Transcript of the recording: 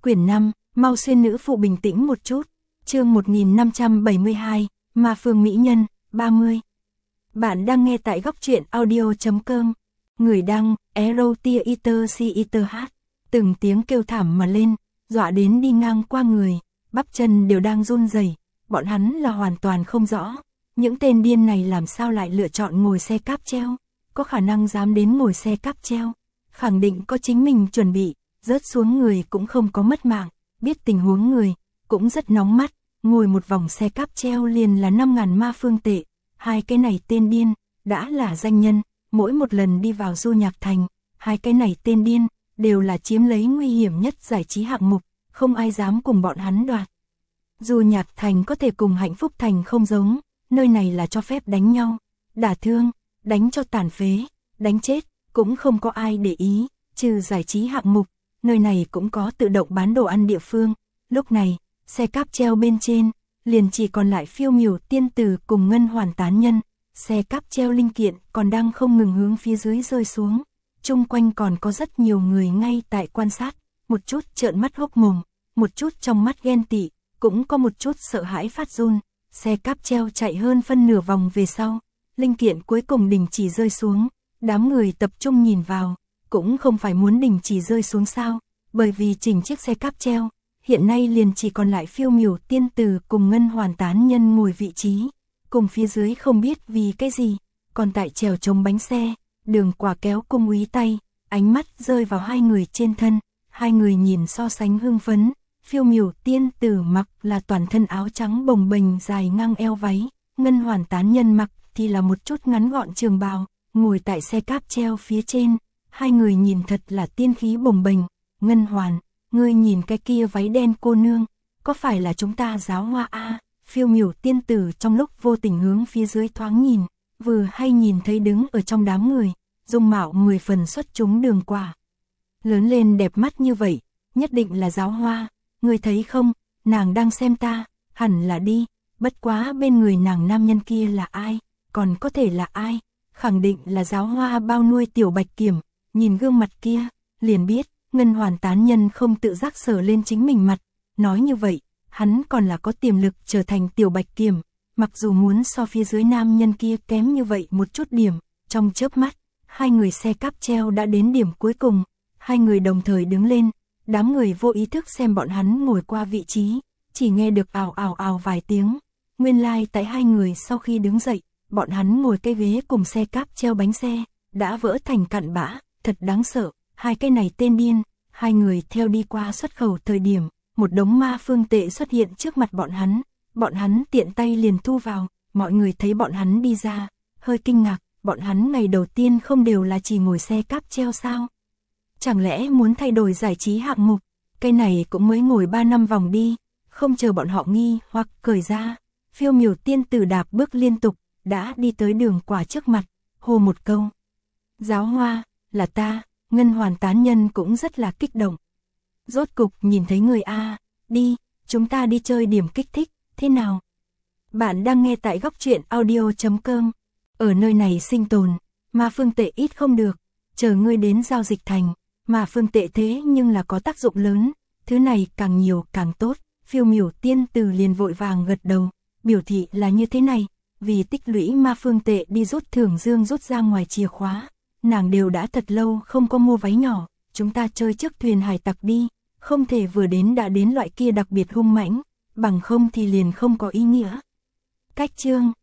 Quyển 5, mau xuyên nữ phụ bình tĩnh một chút. Chương 1572, Ma Phương Mỹ Nhân, 30. Bạn đang nghe tại góc truyện audio.com. Người đăng, Erotia Eater C Eater H. Từng tiếng kêu thảm mà lên, dọa đến đi ngang qua người, bắp chân đều đang run rẩy. Bọn hắn là hoàn toàn không rõ, những tên điên này làm sao lại lựa chọn ngồi xe cáp treo, có khả năng dám đến ngồi xe cáp treo, khẳng định có chính mình chuẩn bị, rớt xuống người cũng không có mất mạng, biết tình huống người, cũng rất nóng mắt, ngồi một vòng xe cáp treo liền là 5.000 ma phương tệ, hai cái này tên điên, đã là danh nhân, mỗi một lần đi vào du nhạc thành, hai cái này tên điên, đều là chiếm lấy nguy hiểm nhất giải trí hạng mục, không ai dám cùng bọn hắn đoạt. Du nhạc thành có thể cùng hạnh phúc thành không giống, nơi này là cho phép đánh nhau, đả thương, đánh cho tàn phế, đánh chết, cũng không có ai để ý, trừ giải trí hạng mục, nơi này cũng có tự động bán đồ ăn địa phương. Lúc này, xe cáp treo bên trên, liền chỉ còn lại Phiêu Miểu tiên tử cùng Ngân Hoàn tán nhân, xe cáp treo linh kiện còn đang không ngừng hướng phía dưới rơi xuống. Chung quanh còn có rất nhiều người ngay tại quan sát, một chút trợn mắt hốc mồm, một chút trong mắt ghen tị, cũng có một chút sợ hãi phát run. Xe cáp treo chạy hơn phân nửa vòng về sau, linh kiện cuối cùng đình chỉ rơi xuống, đám người tập trung nhìn vào, cũng không phải muốn đình chỉ rơi xuống sao, bởi vì chỉnh chiếc xe cáp treo, hiện nay liền chỉ còn lại Phiêu Miểu tiên tử cùng Ngân Hoàn tán nhân ngồi vị trí, cùng phía dưới không biết vì cái gì, còn tại trèo chống bánh xe, Đường Quả kéo cung úy tay, ánh mắt rơi vào hai người trên thân, hai người nhìn so sánh hưng phấn. Phiêu Miểu tiên tử mặc là toàn thân áo trắng bồng bềnh dài ngang eo váy, Ngân Hoàn tán nhân mặc thì là một chút ngắn gọn trường bào, ngồi tại xe cáp treo phía trên, hai người nhìn thật là tiên khí bồng bềnh. Ngân Hoàn, ngươi nhìn cái kia váy đen cô nương, có phải là chúng ta giáo hoa a? Phiêu Miểu tiên tử trong lúc vô tình hướng phía dưới thoáng nhìn, vừa hay nhìn thấy đứng ở trong đám người, dung mạo 10 phần xuất chúng Đường Quả. Lớn lên đẹp mắt như vậy, nhất định là giáo hoa. Ngươi thấy không, nàng đang xem ta, hẳn là đi, bất quá bên người nàng nam nhân kia là ai, còn có thể là ai, khẳng định là giáo hoa bao nuôi Tiểu Bạch Kiểm, nhìn gương mặt kia, liền biết, Ngân Hoàn tán nhân không tự giác sờ lên chính mình mặt, nói như vậy, hắn còn là có tiềm lực trở thành Tiểu Bạch Kiểm, mặc dù muốn so phía dưới nam nhân kia kém như vậy một chút điểm, trong chớp mắt, hai người xe cáp treo đã đến điểm cuối cùng, hai người đồng thời đứng lên. Đám người vô ý thức xem bọn hắn ngồi qua vị trí, chỉ nghe được ào ào ào vài tiếng. Nguyên lai tại hai người sau khi đứng dậy, bọn hắn ngồi cái ghế cùng xe cáp treo bánh xe, đã vỡ thành cặn bã, thật đáng sợ. Hai cái này tên điên, hai người theo đi qua xuất khẩu thời điểm, một đống ma phương tệ xuất hiện trước mặt bọn hắn tiện tay liền thu vào, mọi người thấy bọn hắn đi ra, hơi kinh ngạc, bọn hắn ngày đầu tiên không đều là chỉ ngồi xe cáp treo sao? Chẳng lẽ muốn thay đổi giải trí hạng mục, cái này cũng mới ngồi 3 năm vòng đi, không chờ bọn họ nghi hoặc cởi ra. Phiêu Miểu tiên tử đạp bước liên tục, đã đi tới Đường Quả trước mặt, hô một câu. Giáo hoa, là ta, Ngân Hoàn tán nhân cũng rất là kích động. Rốt cục nhìn thấy người a, đi, chúng ta đi chơi điểm kích thích, thế nào? Bạn đang nghe tại góc truyện audio.com, ở nơi này sinh tồn, mà phương tệ ít không được, chờ ngươi đến giao dịch thành. Mà phương tệ thế nhưng là có tác dụng lớn, thứ này càng nhiều càng tốt. Phiêu Miểu tiên tử liền vội vàng gật đầu, biểu thị là như thế này, vì tích lũy ma phương tệ đi rút thưởng dương rút ra ngoài chìa khóa, nàng đều đã thật lâu không có mua váy nhỏ, chúng ta chơi trước thuyền hải tặc đi, không thể vừa đến đã đến loại kia đặc biệt hung mãnh, bằng không thì liền không có ý nghĩa. Cách chương